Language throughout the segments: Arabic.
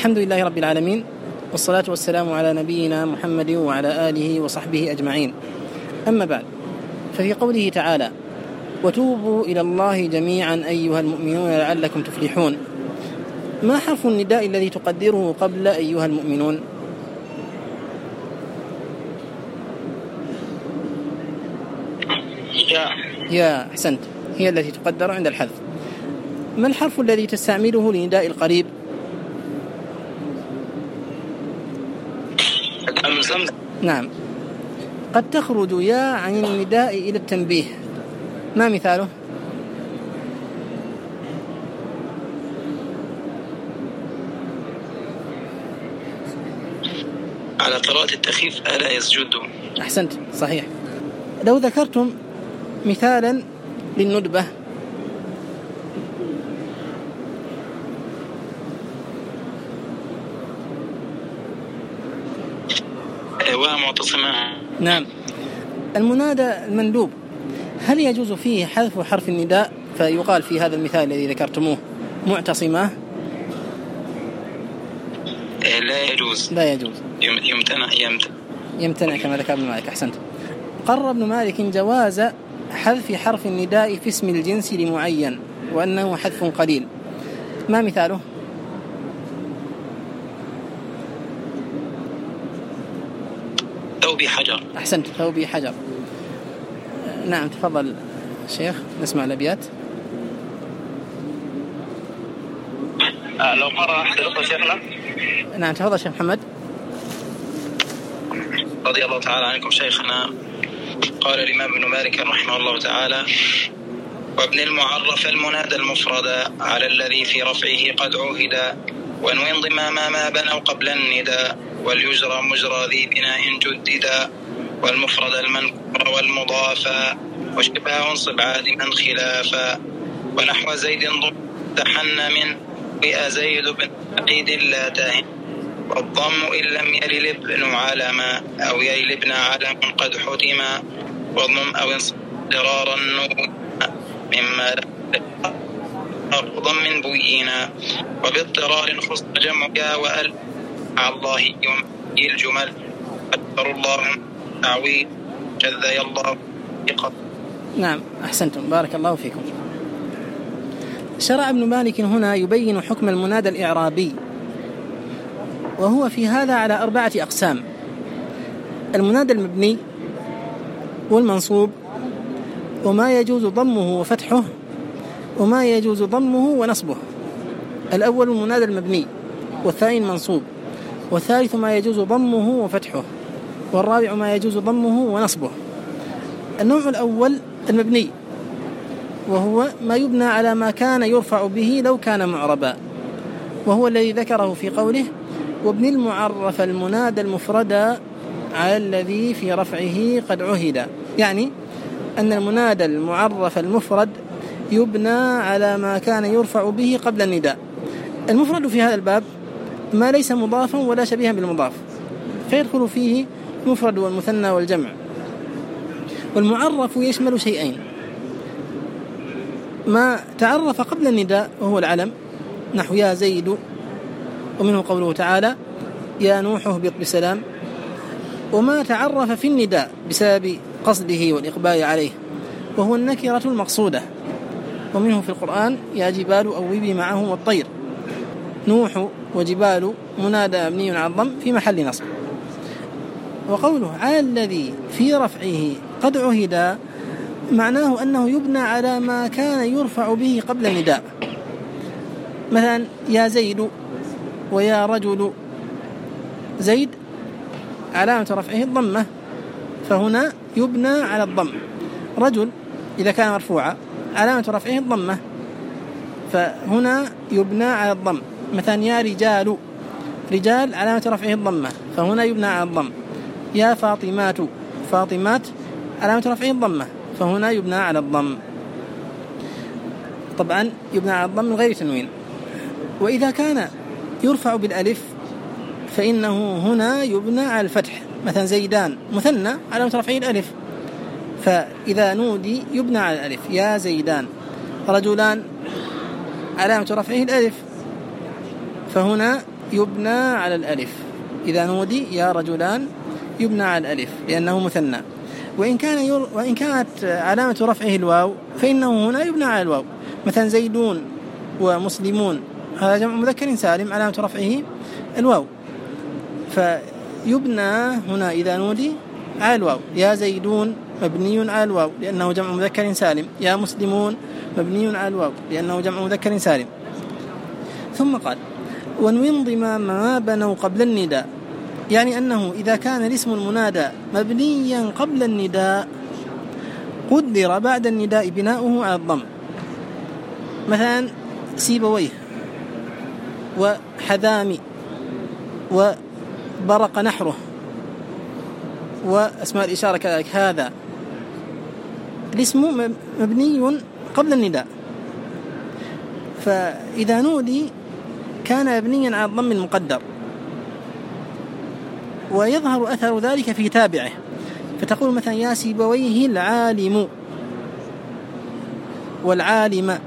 الحمد لله رب العالمين، والصلاة والسلام على نبينا محمد وعلى آله وصحبه أجمعين. أما بعد، ففي قوله تعالى: وتوبوا إلى الله جميعا أيها المؤمنون لعلكم تفلحون، ما حرف النداء الذي تقدره قبل أيها المؤمنون؟ يا أحسنت، هي التي تقدر عند الحذف. ما الحرف الذي تستعمله لنداء القريب؟ نعم، قد تخرج يا عن النداء إلى التنبيه، ما مثاله؟ على قراءة التخفيف ألا يسجدوا. أحسنت، صحيح. لو ذكرتم مثالا للندبة، ومعتصمة. نعم، المنادى المندوب هل يجوز فيه حذف حرف النداء فيقال في هذا المثال الذي ذكرتموه معتصمة؟ لا يجوز. لا يجوز، يمتنع كما ذكر ابن مالك. أحسنت. قرر ابن مالك جواز حذف حرف النداء في اسم الجنس لمعين وأنه حذف قليل، ما مثاله؟ ثوبي حجر. أحسنت، ثوبي حجر. نعم، تفضل شيخ، نسمع الأبيات. لو قرأ أحد الأخوة شيخنا. نعم، تفضل شيخ محمد. رضي الله تعالى عنكم شيخنا. قال الإمام ابن مالك رحمه الله تعالى: وابن المعرف المنادى المفرد على الذي في رفعه قد عهد، وانوي انضمام ما بنوا قبل النداء، وليجرى مجرى ذي بناء جددا، والمفرد المنكر والمضافا، وشبه انصب عادما خلافا، ونحو زيد ضحن من وئ زيد بن عيد لا تهن، والضم إن لم يلل ابن علما أو يلل ابن علم قد حتما، والضم أو انصب ضرارا مما ضم بينا، وباضطرار خص جمع يا وأل مع الله يوم الجمل، أكبر الله تعويل جذي الله بقى. نعم، أحسنتم، بارك الله فيكم. شرع ابن مالك هنا يبين حكم المنادى الإعرابي، وهو في هذا على 4 أقسام: المنادى المبني، والمنصوب، وما يجوز ضمه وفتحه، وما يجوز ضمه ونصبه. الأول المنادى المبني، والثاني المنصوب، والثالث ما يجوز ضمه وفتحه، والرابع ما يجوز ضمه ونصبه. النوع الأول المبني، وهو ما يبنى على ما كان يرفع به لو كان معربا، وهو الذي ذكره في قوله: وابن المعرف المنادى المفرد على الذي في رفعه قد عهد، يعني أن المنادى المعرف المفرد يبنى على ما كان يرفع به قبل النداء. المفرد في هذا الباب ما ليس مضافا ولا شبيها بالمضاف، فيدخل فيه المفرد والمثنى والجمع. والمعرف يشمل شيئين: ما تعرف قبل النداء وهو العلم، نحو يا زيد، ومنه قوله تعالى: يا نوح اهبط بسلام، وما تعرف في النداء بسبب قصده والإقبال عليه، وهو النكرة المقصودة، ومنه في القرآن: يا جبال أوبي معه والطير. نوح وجبال منادى مبني على الضم في محل نصب. وقوله على الذي في رفعه قد عهد معناه أنه يبنى على ما كان يرفع به قبل النداء، مثلا يا زيد ويا رجل. زيد علامة رفعه الضمة، فهنا يبنى على الضم. رجل إذا كان مرفوعا علامة رفعه الضمة، فهنا يبنى على الضم. مثلا يا رجال، رجال علامة رفعه الضمة، فهنا يبنى على الضم. يا فاطمات، فاطمات علامة رفعه الضمة، فهنا يبنى على الضم. طبعا يبنى على الضم من غير تنوين. وإذا كان يرفع بالألف فإنه هنا يبنى على الفتح، مثلا زيدان مثنى علامة رفعه الألف، فإذا نودي يبنى على الألف، يا زيدان. رجلان علامة رفعه الألف، فهنا يبنى على الألف، إذا نودي يا رجلان يبنى على الألف لأنه مثنى. وإن كانت علامة رفعه الواو فإنه هنا يبنى على الواو، مثلا زيدون ومسلمون هذا جمع مذكر سالم علامة رفعه الواو، فيبنى هنا إذا نودي على الواو. يا زيدون مبني على الواو لأنه جمع مذكر سالم، يا مسلمون مبني على الواو لأنه جمع مذكر سالم. ثم قال وانوي انضمام ما بنوا قبل النداء، يعني أنه إذا كان الاسم المنادى مبنيا قبل النداء قدر بعد النداء بناؤه على الضم، مثلا سيبويه وحذامي وبرق نحره وأسماء الإشارة كذلك، هذا الاسم مبني قبل النداء، فإذا نودي كان مبنيا على الضم المقدر، ويظهر أثر ذلك في تابعه، فتقول مثلا يا سيبويه العالم والعالم،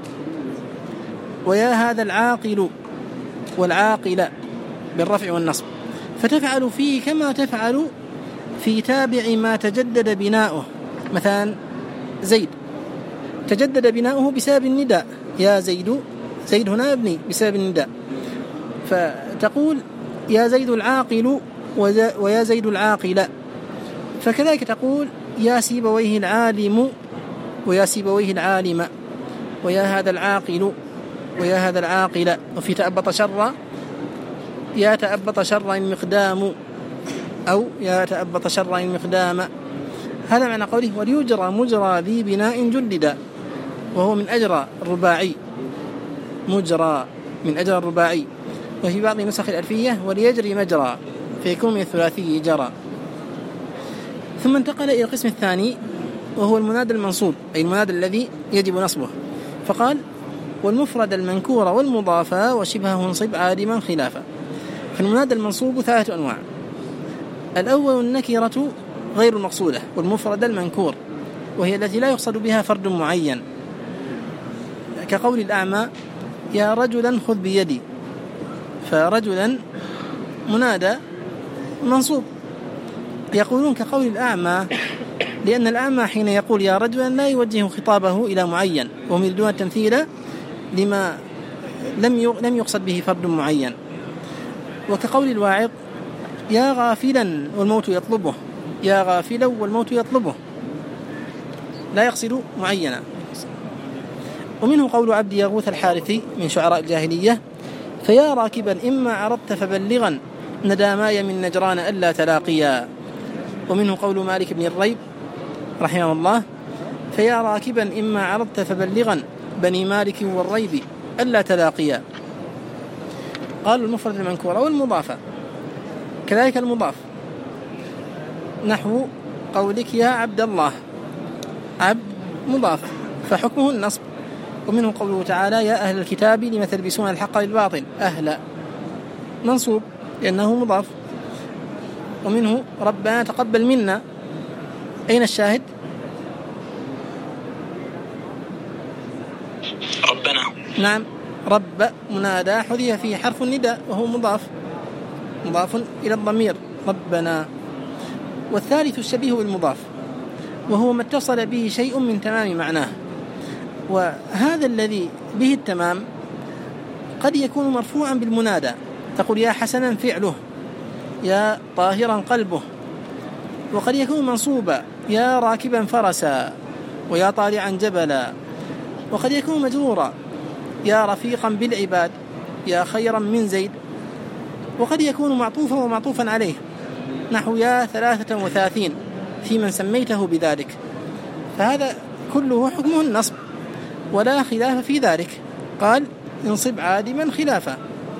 ويا هذا العاقل والعاقل بالرفع والنصب، فتفعل فيه كما تفعل في تابع ما تجدد بناؤه. مثلا زيد تجدد بناؤه بسبب النداء، يا زيد، زيد هنا يبني بسبب النداء، فتقول يا زيد العاقل ويا زيد العاقل. فكذلك تقول يا سيبويه العالم ويا سيبويه العالم، ويا هذا العاقل ويا هذا العاقل. وفي تأبط شر يا تأبط شر المقدام أو يا تأبط شر المقدام، هذا معنى قوله وليجرى مجرى ذي بناء جدد، وهو من أجرى الرباعي، مجرى من أجرى الرباعي. وفي بعض نسخ الألفية وليجري مجرى، فيكون من الثلاثي جرى. ثم انتقل إلى القسم الثاني وهو المنادى المنصوب، أي المنادى الذي يجب نصبه، فقال والمفرد المنكور والمضاف وشبهه انصب عادما خلافا. فالمنادى المنصوب 3 أنواع: الأول النكرة غير المقصودة، والمفرد المنكور، وهي التي لا يقصد بها فرد معين، كقول الأعمى يا رجلا خذ بيدي، فرجلا منادى منصوب. يقولون كقول الأعمى لأن الأعمى حين يقول يا رجلا لا يوجه خطابه إلى معين، وهم يريدون التمثيل لما لم يقصد به فرد معين. وكقول الواعظ يا غافلا والموت يطلبه، يا غافلا والموت يطلبه، لا يقصد معينا. ومنه قول عبد يغوث الحارثي من شعراء الجاهلية فيا راكبا إما عرضت فبلغا نداماي من نجران ألا تلاقيا. ومنه قول مالك بن الريب رحمه الله فيا راكبا إما عرضت فبلغا بني مالك والريب ألا تلاقيا. قالوا المفرد المنكورة والمضافة كذلك المضاف، نحو قولك يا عبد الله، عبد مضاف فحكمه النصب. ومنه قوله تعالى يا أهل الكتاب لم تلبسون الحق للباطل، أهل منصوب لأنه مضاف. ومنه ربنا تقبل منا، أين الشاهد؟ ربنا، نعم، رب منادى حذف فيه حرف النداء وهو مضاف إلى الضمير ربنا. والثالث الشبيه بالمضاف، وهو ما اتصل به شيء من تمام معناه، وهذا الذي به التمام قد يكون مرفوعا بالمنادى، تقول يا حسنا فعله، يا طاهرا قلبه. وقد يكون منصوبا يا راكبا فرسا، ويا طالعا جبلا. وقد يكون مجرورا يا رفيقا بالعباد، يا خيرا من زيد. وقد يكون معطوفا ومعطوفا عليه، نحو يا 33 في من سميته بذلك، فهذا كله حكمه النصب ولا خلاف في ذلك. قال انصب عادما خلافا.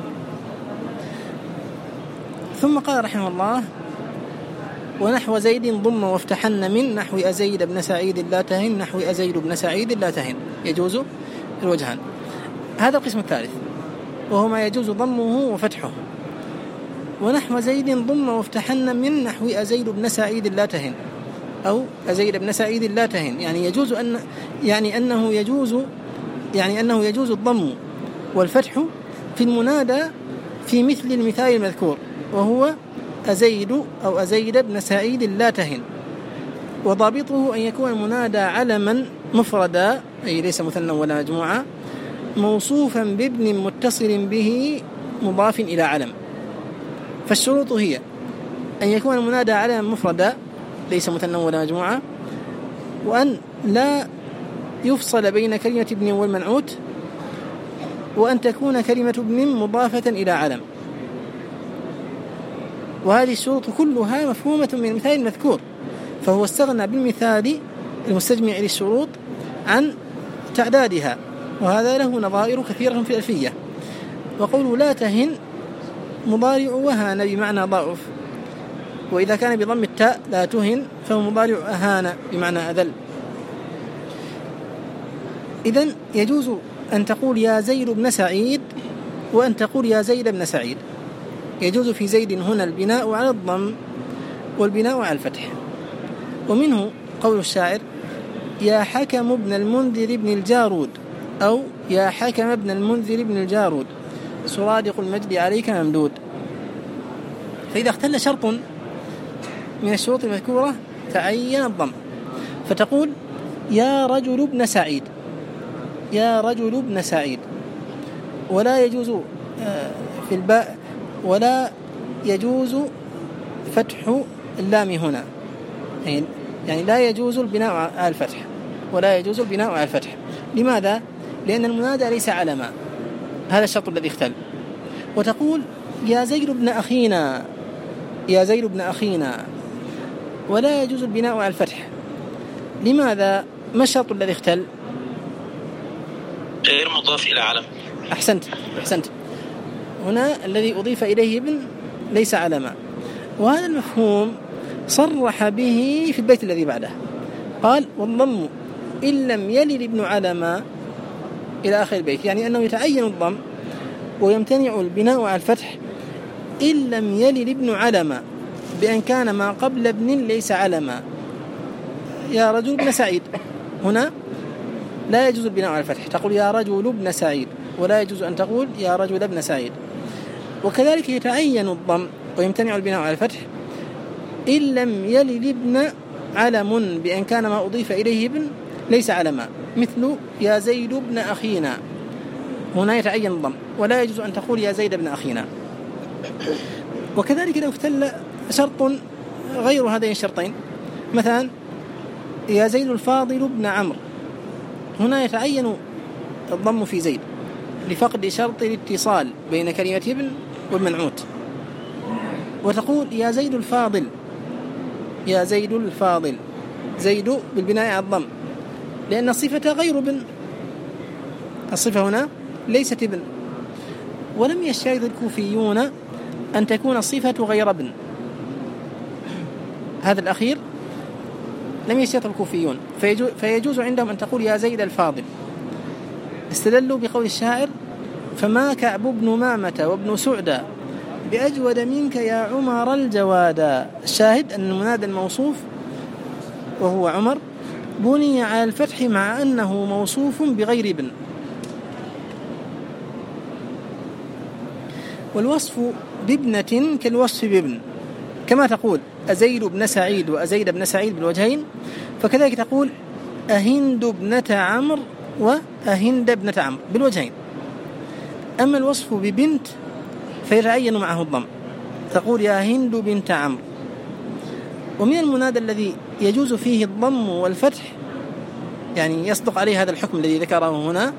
ثم قال رحمه الله ونحو زيد ضم وافتحن من نحو أزيد بن سعيد لا تهن، نحو أزيد بن سعيد لا تهن، يجوز الوجهان. هذا القسم الثالث وهو ما يجوز ضمه وفتحه. ونحو زيد ضم وافتحن من نحو أزيد بن سعيد لا تهن، أو أزيد بن سعيد لا تهن، يعني أنه يجوز الضم والفتح في المنادى في مثل المثال المذكور، وهو أزيد أو أزيد بن سعيد لا تهن. وضابطه أن يكون المنادى علما مفردا، أي ليس مثنى ولا مجموعة، موصوفا بابن متصل به مضاف إلى علم. فالشروط هي أن يكون المنادى علما مفردا ليس مثنى ولا مجموعة، وأن لا يفصل بين كلمة ابن والمنعوت، وأن تكون كلمة ابن مضافة إلى علم. وهذه الشروط كلها مفهومة من المثال المذكور، فهو استغنى بالمثال المستجمع للشروط عن تعدادها، وهذا له نظائر كثيرة في الألفية. وقول لا تهن مضارع وهان بمعنى ضعف، وإذا كان بضم التاء لا تهن فهو مضارع أهان بمعنى أذل. إذن يجوز أن تقول يا زيد بن سعيد وأن تقول يا زيد بن سعيد. يجوز في زيد هنا البناء على الضم والبناء على الفتح. ومنه قول الشاعر يا حكم ابن المنذر بن الجارود، أو يا حكم ابن المنذر بن الجارود سرادق المجد عليك ممدود. فإذا اختل شرط من الشروط المذكورة تعين الضم، فتقول يا رجل ابن سعيد، يا رجل ابن سعيد، ولا يجوز في الباء ولا يجوز فتح اللام هنا، يعني لا يجوز البناء على الفتح، ولا يجوز البناء على الفتح. لماذا؟ لأن المنادى ليس علما، هذا الشرط الذي اختل. وتقول يا زيد بن أخينا، يا زيد بن أخينا، ولا يجوز البناء على الفتح. لماذا؟ ما الشرط الذي اختل؟ غير مضاف إلى علم. أحسنت. هنا الذي أضيف إليه ابن ليس علما، وهذا المفهوم صرح به في البيت الذي بعده، قال والضم إن لم يلل ابن علما إلى آخر البيت، يعني أنه يتعين الضم ويمتنع البناء على الفتح إن لم يلل ابن علما، بأن كان ما قبل ابن ليس علما. يا رجل ابن سعيد، هنا لا يجوز البناء على الفتح، تقول يا رجل ابن سعيد، ولا يجوز أن تقول يا رجل ابن سعيد. وكذلك يتعين الضم ويمتنع البناء على الفتح إن لم يلل ابن علم، بأن كان ما أضيف إليه ابن ليس علما، مثل يا زيد ابن أخينا، هنا يتعين الضم، ولا يجوز أن تقول يا زيد ابن أخينا. وكذلك لو اختل شرط غير هذين الشرطين، مثلا يا زيد الفاضل ابن عمرو، هنا يتعين الضم في زيد لفقد شرط الاتصال بين كلمة ابن والمنعوت. وتقول يا زيد الفاضل، يا زيد الفاضل، زيد بالبناء على الضم، لأن الصفة غير ابن، الصفة هنا ليست ابن. ولم يشترط الكوفيون أن تكون الصفة غير ابن، هذا الأخير لم يشترط الكوفيون، فيجوز عندهم أن تقول يا زيد الفاضل. استدلوا بقول الشاعر فما كعب بن مامة وابن سعدى بأجود منك يا عمر الجوادا. الشاهد أن المنادى الموصوف وهو عمر بني على الفتح مع أنه موصوف بغير ابن. والوصف بابنة كالوصف بابن، كما تقول أزيد بن سعيد وأزيد بن سعيد بالوجهين، فكذلك تقول أهند ابنة عمرو وأهند ابنة عمرو بالوجهين. أما الوصف ببنت فيتعين معه الضم، تقول يا هند بنت عمرو. ومن المنادى الذي يجوز فيه الضم والفتح، يعني يصدق عليه هذا الحكم الذي ذكره هنا،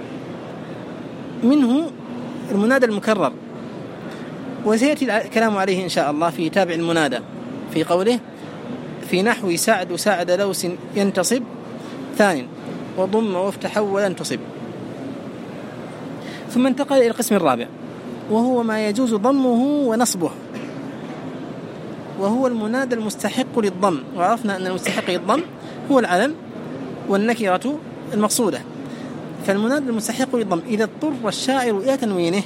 منه المنادى المكرر، وسيأتي الكلام عليه إن شاء الله في تابع المنادى في قوله في نحو سعد سعد لوس ينتصب ثانٍ وضم وافتح ولن تصب. ثم انتقل إلى القسم الرابع، وهو ما يجوز ضمه ونصبه، وهو المنادى المستحق للضم. وعرفنا أن المستحق للضم هو العلم والنكرة المقصودة. فالمنادى المستحق للضم إذا اضطر الشاعر إلى تنوينه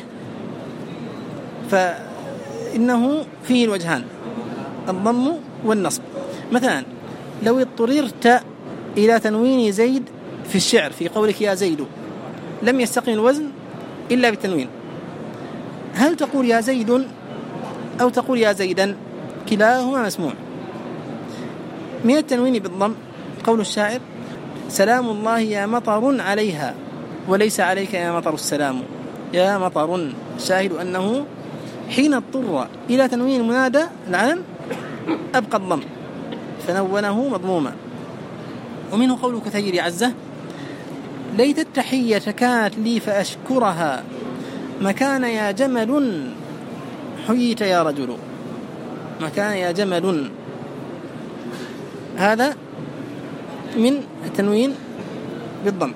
فإنه فيه الوجهان، الضم والنصب. مثلا لو اضطررت إلى تنوين زيد في الشعر في قولك يا زيد، لم يستقم الوزن إلا بالتنوين. هل تقول يا زيد أو تقول يا زيدا؟ كلاهما مسموع. من التنوين بالضم قول الشاعر: سلام الله يا مطر عليها وليس عليك يا مطر السلام. يا مطر، الشاهد أنه حين اضطر إلى تنوين المنادى العلم أبقى الضم فنونه مضموما. ومنه قول كثير عزة: ليت التحية كانت لي فأشكرها مكان يا جمل حييت يا رجل. مكان يا جمل، هذا من التنوين بالضم،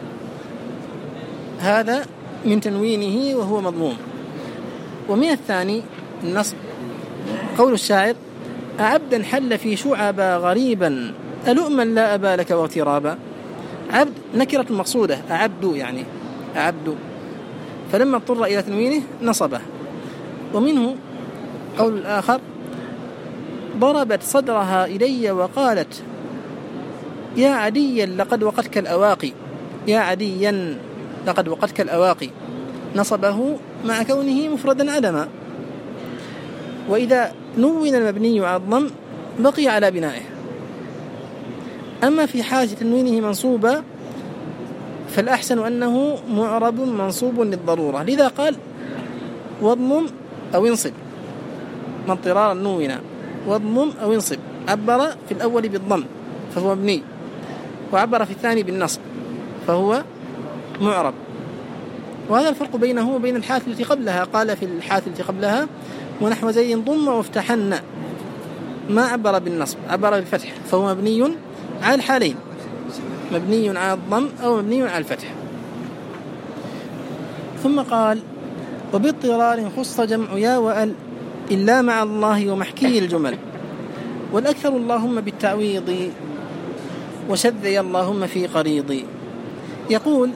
هذا من تنوينه وهو مضموم. ومن الثاني النصب قول الشاعر: أعبدا حل في شعبا غريبا ألؤما لا أبا لك واغترابا. عبد نكرة المقصودة، أعبد يعني أعبد، فلما اضطر إلى تنوينه نصبه. ومنه قول الآخر: ضربت صدرها إلي وقالت يا عديا لقد وقتك الأواقي. يا عديا لقد وقتك الأواقي، نصبه مع كونه مفردا علما. وإذا نون المبني على الضم بقي على بنائه. أما في حال تنوينه منصوبا فالأحسن أنه معرب منصوب للضرورة، لذا قال: واضمم أو انصب، من اضطرارا نونا، واضمم أو انصب. عبر في الأول بالضم فهو مبني، وعبر في الثاني بالنصب فهو معرب. وهذا الفرق بينه وبين الحالة التي قبلها. قال في الحالة التي قبلها: ونحو زيد ضم وافتحن، ما عبر بالنصب، عبر بالفتح، فهو مبني على الحالين، مبني على الضم أو مبني على الفتح. ثم قال: وباضطرار خص جمع يا وأل إلا مع الله ومحكي الجمل، والأكثر اللهم بالتعويض وشذي اللهم في قريض. يقول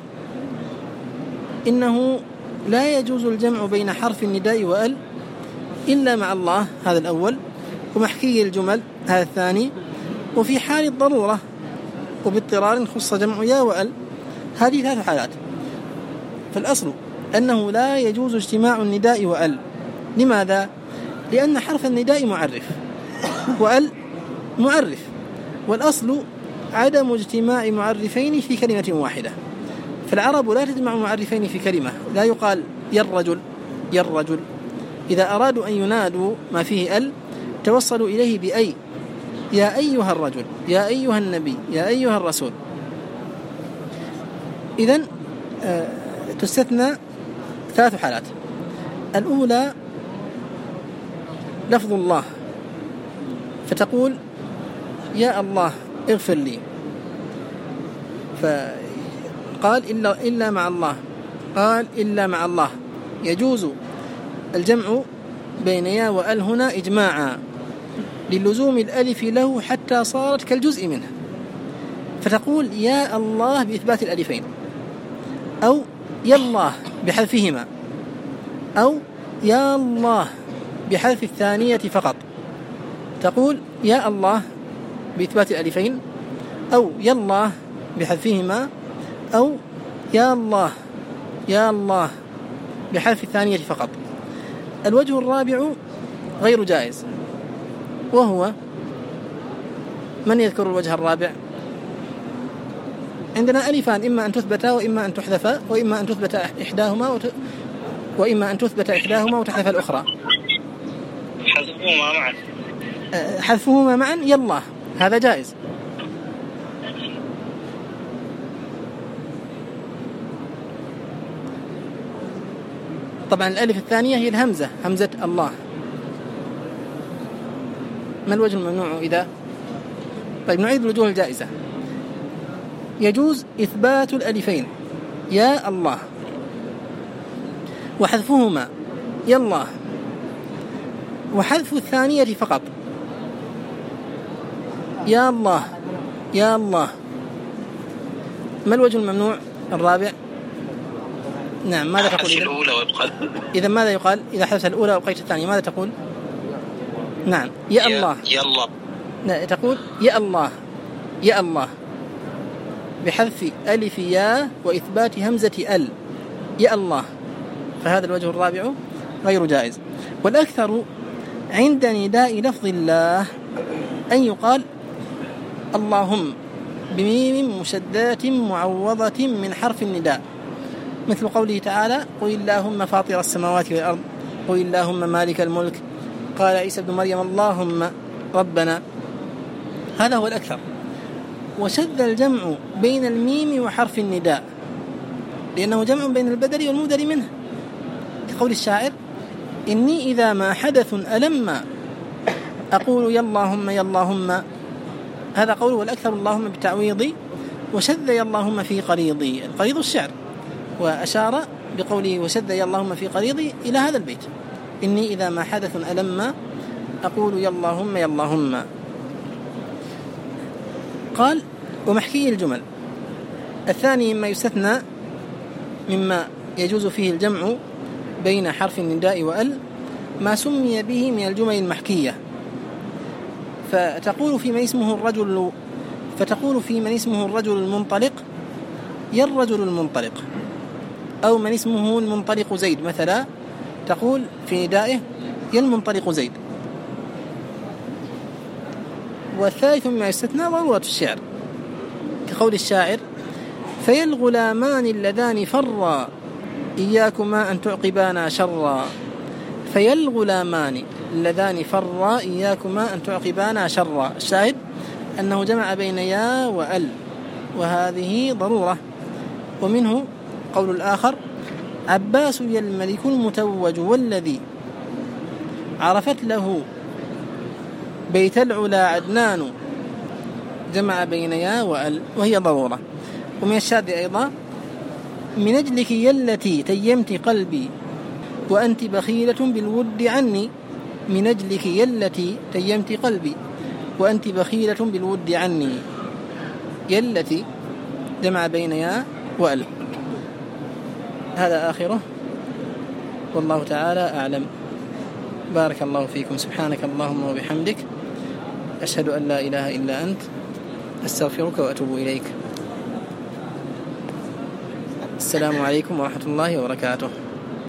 إنه لا يجوز الجمع بين حرف النداء وأل إلا مع الله، هذا الأول، ومحكي الجمل، هذا الثاني، وفي حال الضرورة وباضطرار خص جمع يا وأل، هذه ثلاث حالات. فالأصل أنه لا يجوز اجتماع النداء وأل. لماذا؟ لأن حرف النداء معرف وأل معرف، والأصل عدم اجتماع معرفين في كلمة واحدة. فالعرب لا تجمع معرفين في كلمة، لا يقال يا الرجل يا الرجل. إذا أرادوا أن ينادوا ما فيه أل توصلوا إليه بأي، يا أيها الرجل، يا أيها النبي، يا أيها الرسول. إذن تستثنى ثلاث حالات. الأولى لفظ الله، فتقول يا الله اغفر لي، فقال إلا مع الله، قال إلا مع الله. يجوز الجمع بين يا وأل هنا إجماعا للزوم الألف له حتى صارت كالجزء منه، فتقول يا الله بإثبات الألفين، أو يا الله بحذفهما، أو يا الله بحذف الثانية فقط. تقول يا الله بإثبات الألفين، أو يا الله بحذفهما، أو يا الله يا الله بحذف الثانية فقط. الوجه الرابع غير جائز، وهو من يذكر الوجه الرابع؟ عندنا ألفان، إما أن تثبتا وإما أن تحذفا، وإما أن تثبت إحداهما وإما أن تثبت إحداهما وتحذف الأخرى. حذفهما معا، حذفهما معا يلا، هذا جائز. طبعا الألف الثانية هي الهمزة، همزة الله. ما الوجه الممنوع إذا؟ طيب نعيد الوجوه الجائزة. يجوز إثبات الألفين يا الله، وحذفهما يا الله، وحذف الثانية فقط يا الله يا الله. ما الوجه الممنوع الرابع؟ نعم، ماذا تقول إذا ماذا يقال إذا حذفت الأولى وبقيت الثانية؟ ماذا تقول؟ نعم يا الله يا الله. تقول يا الله يا الله بحذف ألف يا وإثبات همزة ال، يا الله. فهذا الوجه الرابع غير جائز. والأكثر عند نداء لفظ الله أن يقال اللهم بميم مشددة معوضة من حرف النداء، مثل قوله تعالى قل اللهم فاطر السماوات والأرض قل اللهم مالك الملك قال عيسى ابن مريم اللهم ربنا. هذا هو الأكثر. وشذ الجمع بين الميم وحرف النداء لأنه جمع بين البدل والمبدل منه، كقول الشاعر إني إذا ما حدث ألما أقول يا اللهم يا اللهم. هذا قوله والأكثر اللهم بتعويضي، وشذ يا اللهم في قريضي، القريض الشعر، وأشار بقوله وشذ يا اللهم في قريضي إلى هذا البيت إني إذا ما حدث ألما أقول يا اللهم يا اللهم. قال ومحكي الجمل الثاني مما يستثنى مما يجوز فيه الجمع بين حرف النداء وأل ما سمي به من الجمل المحكية، فتقول في من اسمه الرجل المنطلق يا الرجل المنطلق، أو من اسمه المنطلق زيد مثلا تقول في ندائه يا المنطلق زيد. والثالث مما يستثنى ضرورة الشعر، كقول الشاعر فيا الغلامان اللذان فرا إياكما أن تعقبانا شرا. فيا الغلامان اللذان فرا إياكما أن تعقبانا شرا. الشاهد أنه جمع بين يا وأل، وهذه ضرورة. ومنه قول الآخر عباس يا الملك المتوج والذي عرفت له بيت العلا عدنان، جمع بين يا وأل وهي ضرورة. ومن الشاذ أيضا من أجلك يا التي تيمت قلبي وأنت بخيلة بالود عني. من أجلك يا التي تيمت قلبي وأنت بخيلة بالود عني. يا التي جمع بين يا وأل. هذا آخره والله تعالى أعلم. بارك الله فيكم. سبحانك اللهم وبحمدك أشهد أن لا إله إلا أنت أستغفرك وأتوب إليك. السلام عليكم ورحمة الله وبركاته.